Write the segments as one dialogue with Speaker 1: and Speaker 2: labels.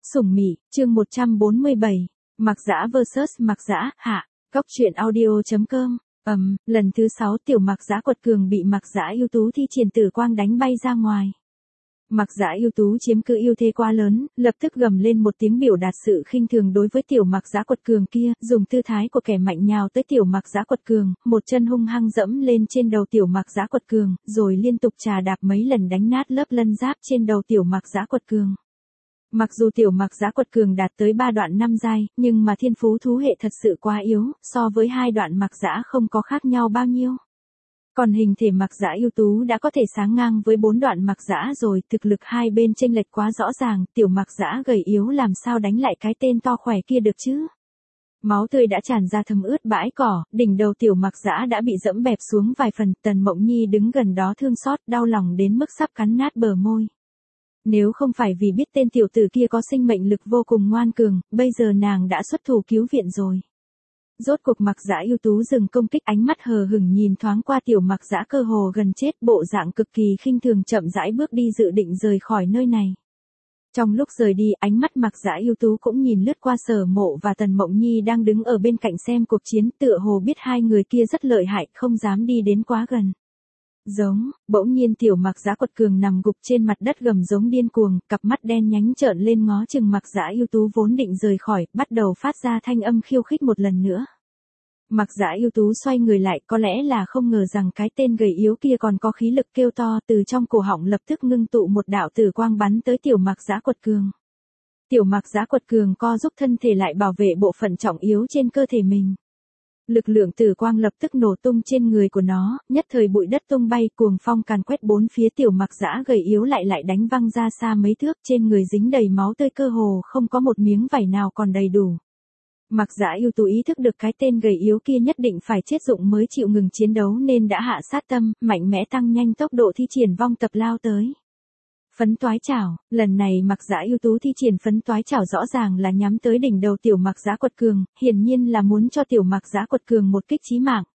Speaker 1: Sủng Mị, chương 147, Mạc Dã vs Mạc Dã, hạ, Cóc truyện audio.com, lần thứ 6 tiểu Mạc Dã quật cường bị Mạc Dã ưu tú thi triển tử quang đánh bay ra ngoài. Mạc Dã ưu tú chiếm cứ ưu thế quá lớn, lập tức gầm lên một tiếng biểu đạt sự khinh thường đối với tiểu Mạc Dã quật cường kia, dùng tư thái của kẻ mạnh nhào tới tiểu Mạc Dã quật cường, một chân hung hăng dẫm lên trên đầu tiểu Mạc Dã quật cường, rồi liên tục trà đạp mấy lần đánh nát lớp lân giáp trên đầu tiểu Mạc Dã quật cường. Mặc dù tiểu Mạc Dã quật cường đạt tới 3 đoạn 5 giai, nhưng mà thiên phú thú hệ thật sự quá yếu, so với 2 đoạn Mạc Dã không có khác nhau bao nhiêu. Còn hình thể Mạc Dã ưu tú đã có thể sáng ngang với 4 đoạn Mạc Dã rồi, thực lực hai bên chênh lệch quá rõ ràng, tiểu Mạc Dã gầy yếu làm sao đánh lại cái tên to khỏe kia được chứ. Máu tươi đã tràn ra thấm ướt bãi cỏ, đỉnh đầu tiểu Mạc Dã đã bị dẫm bẹp xuống vài phần, Tần Mộng Nhi đứng gần đó thương xót, đau lòng đến mức sắp cắn nát bờ môi. Nếu không phải vì biết tên tiểu tử kia có sinh mệnh lực vô cùng ngoan cường, bây giờ nàng đã xuất thủ cứu viện rồi. Rốt cuộc Mạc Dã ưu tú dừng công kích, ánh mắt hờ hững nhìn thoáng qua tiểu Mạc Dã cơ hồ gần chết, bộ dạng cực kỳ khinh thường chậm rãi bước đi dự định rời khỏi nơi này. Trong lúc rời đi, ánh mắt Mạc Dã ưu tú cũng nhìn lướt qua Sở Mộ và Tần Mộng Nhi đang đứng ở bên cạnh xem cuộc chiến, tựa hồ biết hai người kia rất lợi hại, không dám đi đến quá gần. Giống, bỗng nhiên tiểu Mạc Dã quật cường nằm gục trên mặt đất gầm giống điên cuồng, cặp mắt đen nhánh trợn lên ngó chừng Mạc Dã ưu tú vốn định rời khỏi, bắt đầu phát ra thanh âm khiêu khích một lần nữa. Mạc Dã ưu tú xoay người lại, có lẽ là không ngờ rằng cái tên gầy yếu kia còn có khí lực, kêu to, từ trong cổ họng lập tức ngưng tụ một đạo tử quang bắn tới tiểu Mạc Dã quật cường. Tiểu Mạc Dã quật cường co giúp thân thể lại bảo vệ bộ phận trọng yếu trên cơ thể mình. Lực lượng tử quang lập tức nổ tung trên người của nó, nhất thời bụi đất tung bay, cuồng phong càn quét bốn phía, tiểu Mạc Dã gầy yếu lại đánh văng ra xa mấy thước, trên người dính đầy máu tươi, cơ hồ không có một miếng vải nào còn đầy đủ. Mạc Dã ưu tú ý thức được cái tên gầy yếu kia nhất định phải chết dụng mới chịu ngừng chiến đấu nên đã hạ sát tâm, mạnh mẽ tăng nhanh tốc độ thi triển vong tập lao tới. Phấn toái chảo, lần này Mạc Dã ưu tú thi triển phấn toái chảo rõ ràng là nhắm tới đỉnh đầu tiểu Mạc Dã quật cường, hiển nhiên là muốn cho tiểu Mạc Dã quật cường một kích chí mạng.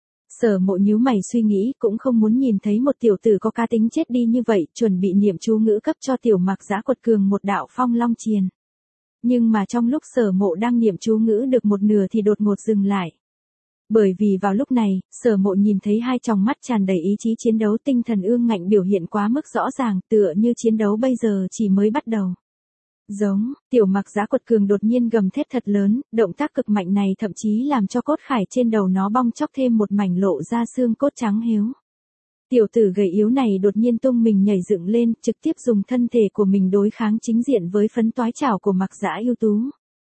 Speaker 1: Sở Mộ nhíu mày suy nghĩ, cũng không muốn nhìn thấy một tiểu tử có cá tính chết đi như vậy, chuẩn bị niệm chú ngữ cấp cho tiểu Mạc Dã quật cường một đạo phong long triền. Nhưng mà trong lúc Sở Mộ đang niệm chú ngữ được một nửa thì đột ngột dừng lại. Bởi vì vào lúc này, Sở Mộ nhìn thấy hai tròng mắt tràn đầy ý chí chiến đấu, tinh thần ương ngạnh biểu hiện quá mức rõ ràng, tựa như chiến đấu bây giờ chỉ mới bắt đầu. Giống, tiểu Mạc Dã quật cường đột nhiên gầm thét thật lớn, động tác cực mạnh này thậm chí làm cho cốt khải trên đầu nó bong chóc thêm một mảnh, lộ ra xương cốt trắng héo. Tiểu tử gầy yếu này đột nhiên tung mình nhảy dựng lên, trực tiếp dùng thân thể của mình đối kháng chính diện với phấn toái chảo của Mạc Dã ưu tú.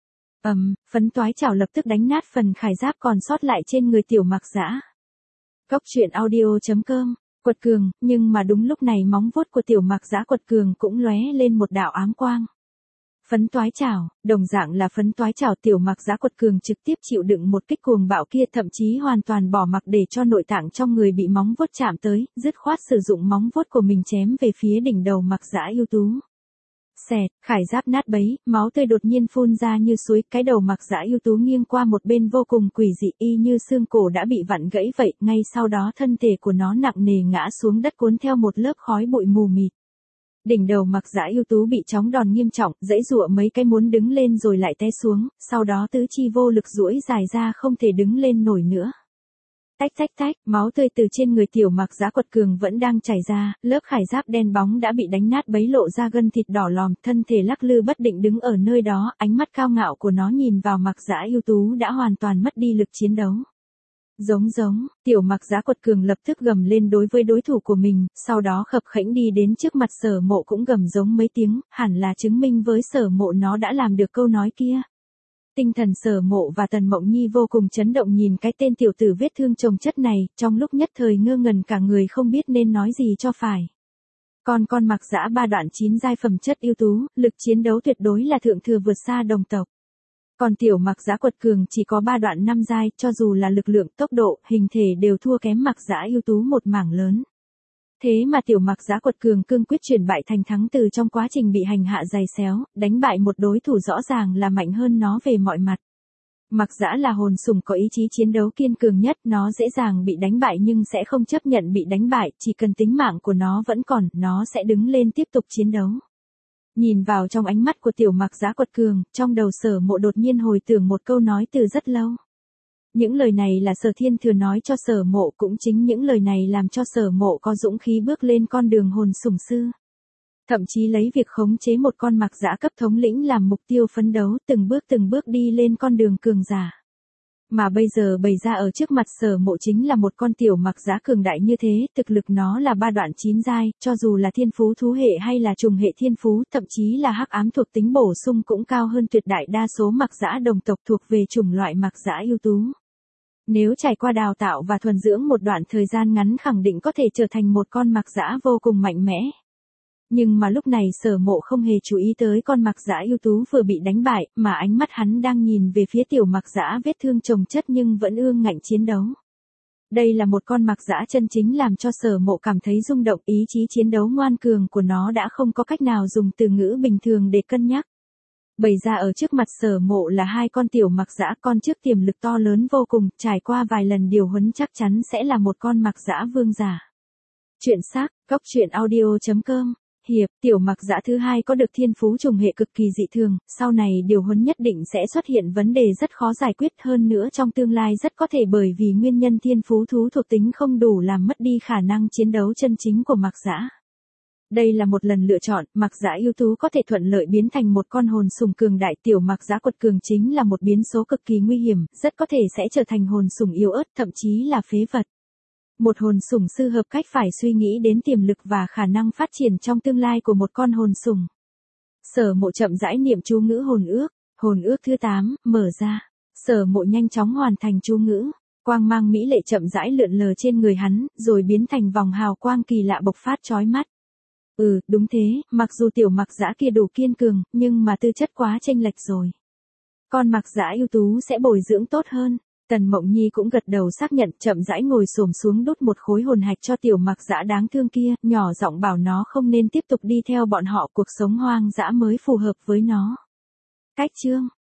Speaker 1: Phấn toái chảo lập tức đánh nát phần khải giáp còn sót lại trên người tiểu Mạc Dã. Cóc truyện audio.com, quật cường, nhưng mà đúng lúc này móng vuốt của tiểu Mạc Dã quật cường cũng lóe lên một đạo ám quang. Phấn toái chảo, đồng dạng là phấn toái chảo, tiểu Mạc Dã quật cường trực tiếp chịu đựng một kích cuồng bạo kia, thậm chí hoàn toàn bỏ mặc để cho nội tạng trong người bị móng vuốt chạm tới, dứt khoát sử dụng móng vuốt của mình chém về phía đỉnh đầu Mạc Dã ưu tú. Xẹt, khải giáp nát bấy, máu tươi đột nhiên phun ra như suối, cái đầu Mạc Dã ưu tú nghiêng qua một bên vô cùng quỷ dị, y như xương cổ đã bị vặn gãy vậy, ngay sau đó thân thể của nó nặng nề ngã xuống đất cuốn theo một lớp khói bụi mù mịt. Đỉnh đầu Mạc Dã ưu tú bị chóng đòn nghiêm trọng, giãy giụa mấy cái muốn đứng lên rồi lại té xuống, sau đó tứ chi vô lực duỗi dài ra không thể đứng lên nổi nữa. Tách tách tách, máu tươi từ trên người tiểu Mạc Dã quật cường vẫn đang chảy ra, lớp khải giáp đen bóng đã bị đánh nát bấy, lộ ra gân thịt đỏ lòm, thân thể lắc lư bất định đứng ở nơi đó, ánh mắt cao ngạo của nó nhìn vào Mạc Dã ưu tú đã hoàn toàn mất đi lực chiến đấu. Giống, tiểu Mạc Dã quật cường lập tức gầm lên đối với đối thủ của mình, sau đó khập khễnh đi đến trước mặt Sở Mộ cũng gầm giống mấy tiếng, hẳn là chứng minh với Sở Mộ nó đã làm được câu nói kia. Tinh thần Sở Mộ và Tần Mộng Nhi vô cùng chấn động nhìn cái tên tiểu tử vết thương chồng chất này, trong lúc nhất thời ngơ ngẩn cả người không biết nên nói gì cho phải. Con Mạc Dã 3 đoạn 9 giai phẩm chất ưu tú, lực chiến đấu tuyệt đối là thượng thừa vượt xa đồng tộc. Còn tiểu Mạc Dã quật cường chỉ có 3 đoạn 5 giai, cho dù là lực lượng, tốc độ, hình thể đều thua kém Mạc Dã ưu tú một mảng lớn. Thế mà tiểu Mạc Dã quật cường cương quyết chuyển bại thành thắng từ trong quá trình bị hành hạ dày xéo, đánh bại một đối thủ rõ ràng là mạnh hơn nó về mọi mặt. Mạc Dã là hồn sủng có ý chí chiến đấu kiên cường nhất, nó dễ dàng bị đánh bại nhưng sẽ không chấp nhận bị đánh bại, chỉ cần tính mạng của nó vẫn còn, nó sẽ đứng lên tiếp tục chiến đấu. Nhìn vào trong ánh mắt của tiểu mặc giã quật cường, trong đầu Sở Mộ đột nhiên hồi tưởng một câu nói từ rất lâu. Những lời này là Sở Thiên Thừa nói cho Sở Mộ, cũng chính những lời này làm cho Sở Mộ có dũng khí bước lên con đường hồn sủng sư. Thậm chí lấy việc khống chế một con mặc giã cấp thống lĩnh làm mục tiêu phấn đấu, từng bước đi lên con đường cường giả. Mà bây giờ bày ra ở trước mặt Sở Mộ chính là một con tiểu mặc giã cường đại như thế, thực lực nó là 3 đoạn 9 giai, cho dù là thiên phú thú hệ hay là trùng hệ thiên phú, thậm chí là hắc ám thuộc tính bổ sung cũng cao hơn tuyệt đại đa số mặc giã đồng tộc thuộc về chủng loại mặc giã ưu tú. Nếu trải qua đào tạo và thuần dưỡng một đoạn thời gian ngắn khẳng định có thể trở thành một con mặc giã vô cùng mạnh mẽ. Nhưng mà lúc này Sở Mộ không hề chú ý tới con mặc giã ưu tú vừa bị đánh bại, mà ánh mắt hắn đang nhìn về phía tiểu mặc giã vết thương chồng chất nhưng vẫn ương ngạnh chiến đấu. Đây là một con mặc giã chân chính làm cho Sở Mộ cảm thấy rung động, ý chí chiến đấu ngoan cường của nó đã không có cách nào dùng từ ngữ bình thường để cân nhắc. Bày ra ở trước mặt Sở Mộ là 2 con tiểu mặc giã, con trước tiềm lực to lớn vô cùng, trải qua vài lần điều huấn chắc chắn sẽ là một con mặc giã vương giả. Chuyện xác, Cốc Truyện Audio.com. Hiệp, tiểu mặc giã thứ 2 có được thiên phú trùng hệ cực kỳ dị thường, sau này điều huấn nhất định sẽ xuất hiện vấn đề rất khó giải quyết, hơn nữa trong tương lai rất có thể bởi vì nguyên nhân thiên phú thú thuộc tính không đủ làm mất đi khả năng chiến đấu chân chính của mặc giã. Đây là một lần lựa chọn, mặc giã ưu tú có thể thuận lợi biến thành một con hồn sủng cường đại, tiểu mặc giã quật cường chính là một biến số cực kỳ nguy hiểm, rất có thể sẽ trở thành hồn sủng yếu ớt, thậm chí là phế vật. Một hồn sủng sư hợp cách phải suy nghĩ đến tiềm lực và khả năng phát triển trong tương lai của một con hồn sủng. Sở Mộ chậm rãi niệm chú ngữ hồn ước thứ 8, mở ra. Sở Mộ nhanh chóng hoàn thành chú ngữ, quang mang mỹ lệ chậm rãi lượn lờ trên người hắn, rồi biến thành vòng hào quang kỳ lạ bộc phát chói mắt. Đúng thế, mặc dù tiểu mặc giã kia đủ kiên cường, nhưng mà tư chất quá chênh lệch rồi. Con mặc giã ưu tú sẽ bồi dưỡng tốt hơn. Tần Mộng Nhi cũng gật đầu xác nhận, chậm rãi ngồi xổm xuống đút một khối hồn hạch cho tiểu mặc giã đáng thương kia, nhỏ giọng bảo nó không nên tiếp tục đi theo bọn họ, cuộc sống hoang dã mới phù hợp với nó. Cách chương